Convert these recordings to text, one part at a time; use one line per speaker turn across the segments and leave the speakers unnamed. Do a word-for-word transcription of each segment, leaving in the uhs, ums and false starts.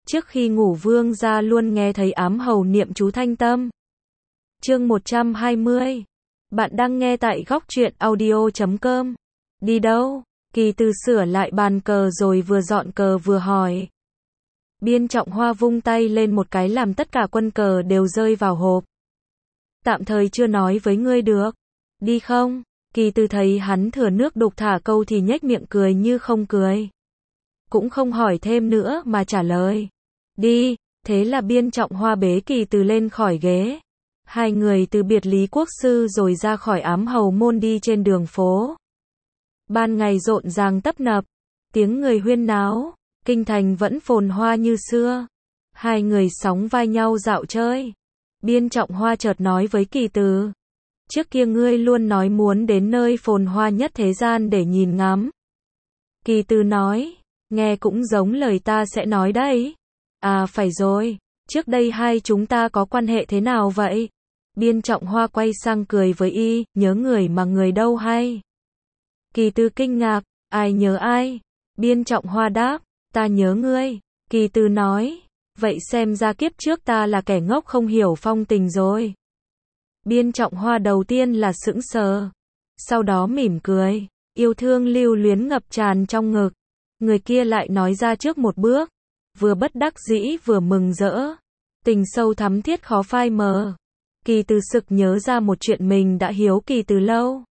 Trước khi ngủ Vương gia luôn nghe thấy ám hầu niệm chú thanh tâm. Chương một trăm hai mươi. Bạn đang nghe tại góc truyện audio chấm com. Đi đâu? Kỳ Từ sửa lại bàn cờ rồi vừa dọn cờ vừa hỏi. Biên Trọng Hoa vung tay lên một cái làm tất cả quân cờ đều rơi vào hộp. Tạm thời chưa nói với ngươi được. Đi không? Kỳ Từ thấy hắn thừa nước đục thả câu thì nhếch miệng cười như không cười. Cũng không hỏi thêm nữa mà trả lời. Đi, thế là Biên Trọng Hoa bế Kỳ Từ lên khỏi ghế. Hai người từ biệt Lý Quốc Sư rồi ra khỏi ám hầu môn đi trên đường phố. Ban ngày rộn ràng tấp nập, tiếng người huyên náo, kinh thành vẫn phồn hoa như xưa. Hai người sóng vai nhau dạo chơi. Biên Trọng Hoa chợt nói với Kỳ Từ. Trước kia ngươi luôn nói muốn đến nơi phồn hoa nhất thế gian để nhìn ngắm. Kỳ Từ nói, nghe cũng giống lời ta sẽ nói đấy. À phải rồi, trước đây hai chúng ta có quan hệ thế nào vậy? Biên Trọng Hoa quay sang cười với y, nhớ người mà người đâu hay? Kỳ Từ kinh ngạc, ai nhớ ai? Biên Trọng Hoa đáp, ta nhớ ngươi. Kỳ Từ nói, vậy xem ra kiếp trước ta là kẻ ngốc không hiểu phong tình rồi. Biên Trọng Hoa đầu tiên là sững sờ, sau đó mỉm cười, yêu thương lưu luyến ngập tràn trong ngực. Người kia lại nói ra trước một bước, vừa bất đắc dĩ vừa mừng rỡ, tình sâu thắm thiết khó phai mờ. Kỳ Từ sực nhớ ra một chuyện mình đã hiếu kỳ từ lâu.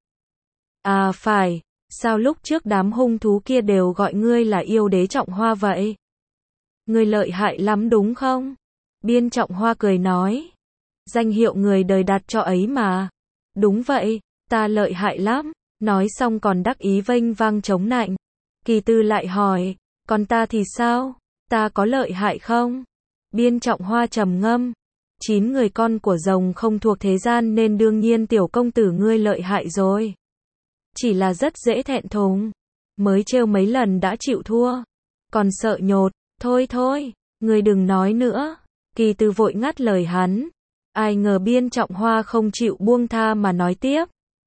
À phải, sao lúc trước đám hung thú kia đều gọi ngươi là yêu đế Trọng Hoa vậy? Ngươi lợi hại lắm đúng không? Biên Trọng Hoa cười nói, danh hiệu người đời đặt cho ấy mà. Đúng vậy, ta lợi hại lắm. Nói xong còn đắc ý vênh vang chống nạnh. Kỳ Từ lại hỏi, còn ta thì sao? Ta có lợi hại không? Biên Trọng Hoa trầm ngâm, chín người con của rồng không thuộc thế gian nên đương nhiên tiểu công tử ngươi lợi hại rồi. Chỉ là rất dễ thẹn thùng, mới trêu mấy lần đã chịu thua, còn sợ nhột. Thôi thôi, ngươi đừng nói nữa. Kỳ Từ vội ngắt lời hắn. Ai ngờ Biên Trọng Hoa không chịu buông tha mà nói tiếp.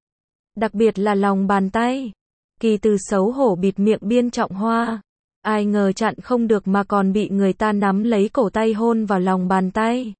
Đặc biệt là lòng bàn tay. Kỳ Từ xấu hổ bịt miệng Biên Trọng Hoa. Ai ngờ chặn không được mà còn bị người ta nắm lấy cổ tay hôn vào lòng bàn tay.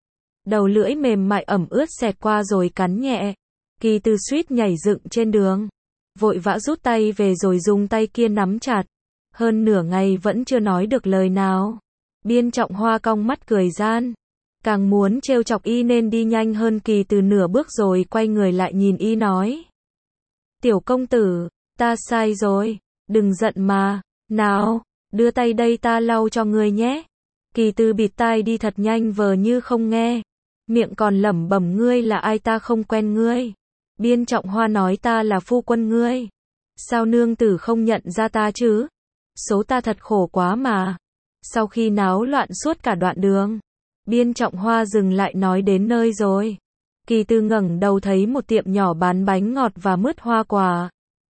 Đầu lưỡi mềm mại ẩm ướt xẹt qua rồi cắn nhẹ. Kỳ Từ suýt nhảy dựng trên đường. Vội vã rút tay về rồi dùng tay kia nắm chặt. Hơn nửa ngày vẫn chưa nói được lời nào. Biên Trọng Hoa cong mắt cười gian. Càng muốn trêu chọc y nên đi nhanh hơn Kỳ Từ nửa bước rồi quay người lại nhìn y nói. Tiểu công tử, ta sai rồi, đừng giận mà. Nào, đưa tay đây ta lau cho ngươi nhé. Kỳ Từ bịt tai đi thật nhanh vờ như không nghe. Miệng còn lẩm bẩm ngươi là ai ta không quen ngươi. Biên Trọng Hoa nói ta là phu quân ngươi. Sao nương tử không nhận ra ta chứ? Số ta thật khổ quá mà. Sau khi náo loạn suốt cả đoạn đường, Biên Trọng Hoa dừng lại nói đến nơi rồi. Kỳ Từ ngẩng đầu thấy một tiệm nhỏ bán bánh ngọt và mứt hoa quả.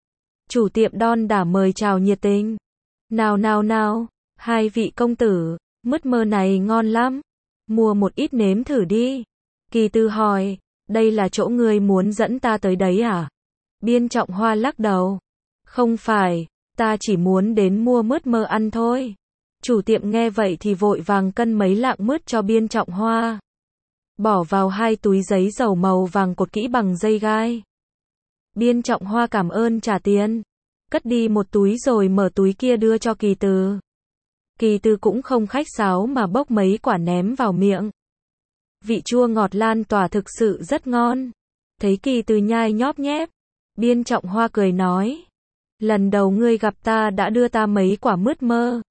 Chủ tiệm đon đả mời chào nhiệt tình. Nào nào nào, hai vị công tử, mứt mơ này ngon lắm. Mua một ít nếm thử đi. Kỳ Từ hỏi, đây là chỗ ngươi muốn dẫn ta tới đấy à? Biên Trọng Hoa lắc đầu. Không phải, ta chỉ muốn đến mua mứt mơ ăn thôi. Chủ tiệm nghe vậy thì vội vàng cân mấy lạng mứt cho Biên Trọng Hoa. Bỏ vào hai túi giấy dầu màu vàng cột kỹ bằng dây gai. Biên Trọng Hoa cảm ơn trả tiền. Cất đi một túi rồi mở túi kia đưa cho Kỳ Từ. Kỳ Từ cũng không khách sáo mà bốc mấy quả ném vào miệng. Vị chua ngọt lan tỏa thực sự rất ngon. Thấy Kỳ Từ nhai nhóp nhép, Biên Trọng Hoa cười nói. Lần đầu ngươi gặp ta đã đưa ta mấy quả mứt mơ.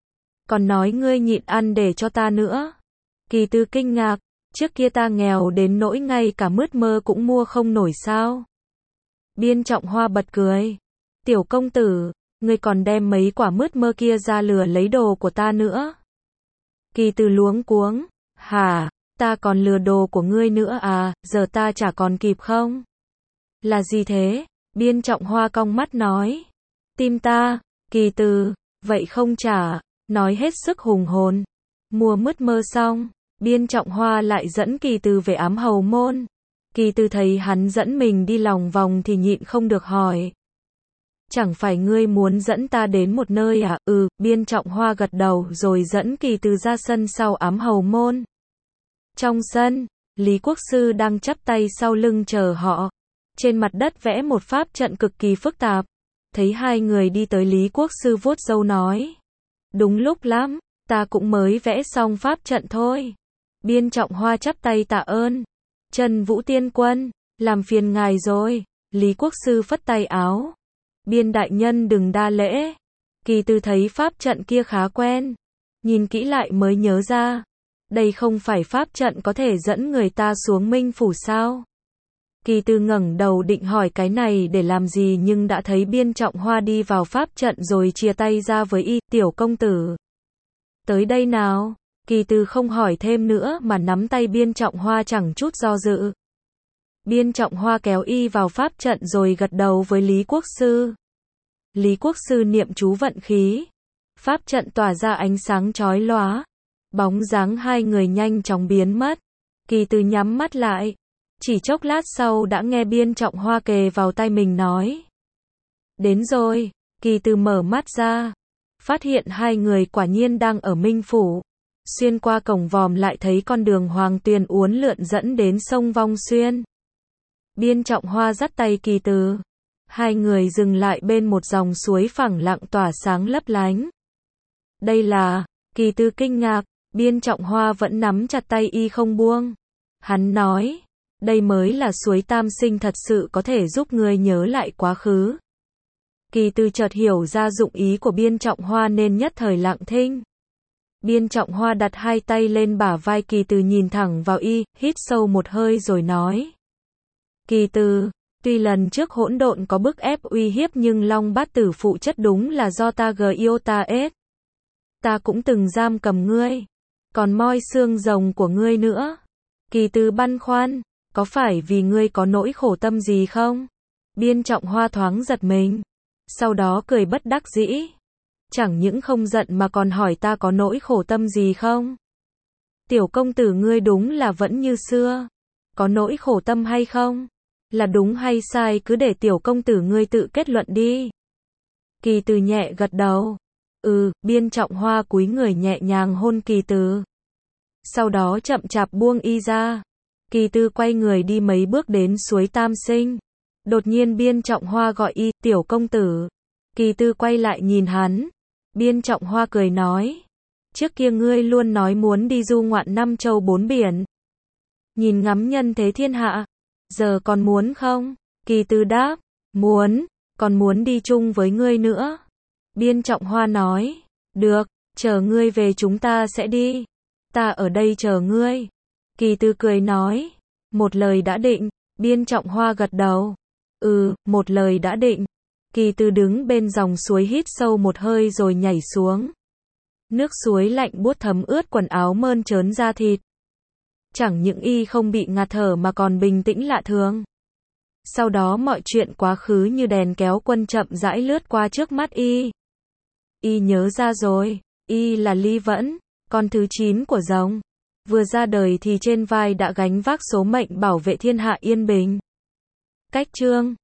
Còn nói ngươi nhịn ăn để cho ta nữa. Kỳ Từ kinh ngạc, trước kia ta nghèo đến nỗi ngay cả mứt mơ cũng mua không nổi sao? Biên Trọng Hoa bật cười. Tiểu công tử, ngươi còn đem mấy quả mứt mơ kia ra lừa lấy đồ của ta nữa. Kỳ Từ luống cuống, hả, ta còn lừa đồ của ngươi nữa à, giờ ta chả còn kịp không? Là gì thế? Biên Trọng Hoa cong mắt nói. Tim ta. Kỳ Từ, vậy không trả, nói hết sức hùng hồn. Mua mứt mơ xong, Biên Trọng Hoa lại dẫn Kỳ Từ về ám hầu môn. Kỳ Từ thấy hắn dẫn mình đi lòng vòng thì nhịn không được hỏi. Chẳng phải ngươi muốn dẫn ta đến một nơi à? Ừ, Biên Trọng Hoa gật đầu rồi dẫn Kỳ Từ ra sân sau ám hầu môn. Trong sân, Lý Quốc Sư đang chắp tay sau lưng chờ họ. Trên mặt đất vẽ một pháp trận cực kỳ phức tạp. Thấy hai người đi tới, Lý Quốc Sư vuốt râu nói. Đúng lúc lắm, ta cũng mới vẽ xong pháp trận thôi. Biên Trọng Hoa chắp tay tạ ơn. Trần Vũ Tiên Quân, làm phiền ngài rồi. Lý Quốc Sư phất tay áo. Biên đại nhân đừng đa lễ. Kỳ Từ thấy pháp trận kia khá quen. Nhìn kỹ lại mới nhớ ra. Đây không phải pháp trận có thể dẫn người ta xuống Minh Phủ sao? Kỳ Từ ngẩng đầu định hỏi cái này để làm gì nhưng đã thấy Biên Trọng Hoa đi vào pháp trận rồi chia tay ra với y, tiểu công tử. Tới đây nào. Kỳ Từ không hỏi thêm nữa mà nắm tay Biên Trọng Hoa chẳng chút do dự. Biên Trọng Hoa kéo y vào pháp trận rồi gật đầu với Lý Quốc Sư. Lý Quốc Sư niệm chú vận khí. Pháp trận tỏa ra ánh sáng chói lóa. Bóng dáng hai người nhanh chóng biến mất. Kỳ Từ nhắm mắt lại. Chỉ chốc lát sau đã nghe Biên Trọng Hoa kề vào tai mình nói. Đến rồi. Kỳ Từ mở mắt ra. Phát hiện hai người quả nhiên đang ở Minh Phủ. Xuyên qua cổng vòm lại thấy con đường Hoàng Tuyền uốn lượn dẫn đến sông Vong Xuyên. Biên Trọng Hoa dắt tay Kỳ Từ. Hai người dừng lại bên một dòng suối phẳng lặng tỏa sáng lấp lánh. Đây là... Kỳ Từ kinh ngạc. Biên Trọng Hoa vẫn nắm chặt tay y không buông. Hắn nói. Đây mới là suối tam sinh thật sự có thể giúp người nhớ lại quá khứ. Kỳ Từ chợt hiểu ra dụng ý của Biên Trọng Hoa nên nhất thời lặng thinh. Biên Trọng Hoa đặt hai tay lên bả vai Kỳ Từ nhìn thẳng vào y, hít sâu một hơi rồi nói. Kỳ Từ, tuy lần trước hỗn độn có bức ép uy hiếp nhưng Long Bát Tử phụ chất đúng là do ta gờ yêu ta ết. Ta cũng từng giam cầm ngươi. Còn moi xương rồng của ngươi nữa. Kỳ Từ băn khoăn, có phải vì ngươi có nỗi khổ tâm gì không? Biên Trọng Hoa thoáng giật mình. Sau đó cười bất đắc dĩ. Chẳng những không giận mà còn hỏi ta có nỗi khổ tâm gì không? Tiểu công tử ngươi đúng là vẫn như xưa. Có nỗi khổ tâm hay không? Là đúng hay sai cứ để tiểu công tử ngươi tự kết luận đi. Kỳ Từ nhẹ gật đầu. Ừ, Biên Trọng Hoa cúi người nhẹ nhàng hôn Kỳ Từ. Sau đó chậm chạp buông y ra. Kỳ Từ quay người đi mấy bước đến suối Tam Sinh. Đột nhiên Biên Trọng Hoa gọi y, tiểu công tử. Kỳ Từ quay lại nhìn hắn. Biên Trọng Hoa cười nói. Trước kia ngươi luôn nói muốn đi du ngoạn năm châu bốn biển. Nhìn ngắm nhân thế thiên hạ. Giờ còn muốn không? Kỳ Từ đáp. Muốn, còn muốn đi chung với ngươi nữa. Biên Trọng Hoa nói. Được, chờ ngươi về chúng ta sẽ đi. Ta ở đây chờ ngươi. Kỳ Từ cười nói. Một lời đã định. Biên Trọng Hoa gật đầu. Ừ, một lời đã định. Kỳ Từ đứng bên dòng suối hít sâu một hơi rồi nhảy xuống. Nước suối lạnh buốt thấm ướt quần áo mơn trớn da thịt. Chẳng những y không bị ngạt thở mà còn bình tĩnh lạ thường. Sau đó mọi chuyện quá khứ như đèn kéo quân chậm rãi lướt qua trước mắt y. Y nhớ ra rồi, y là Ly Vẫn, con thứ chín của rồng. Vừa ra đời thì trên vai đã gánh vác số mệnh bảo vệ thiên hạ yên bình. Cách chương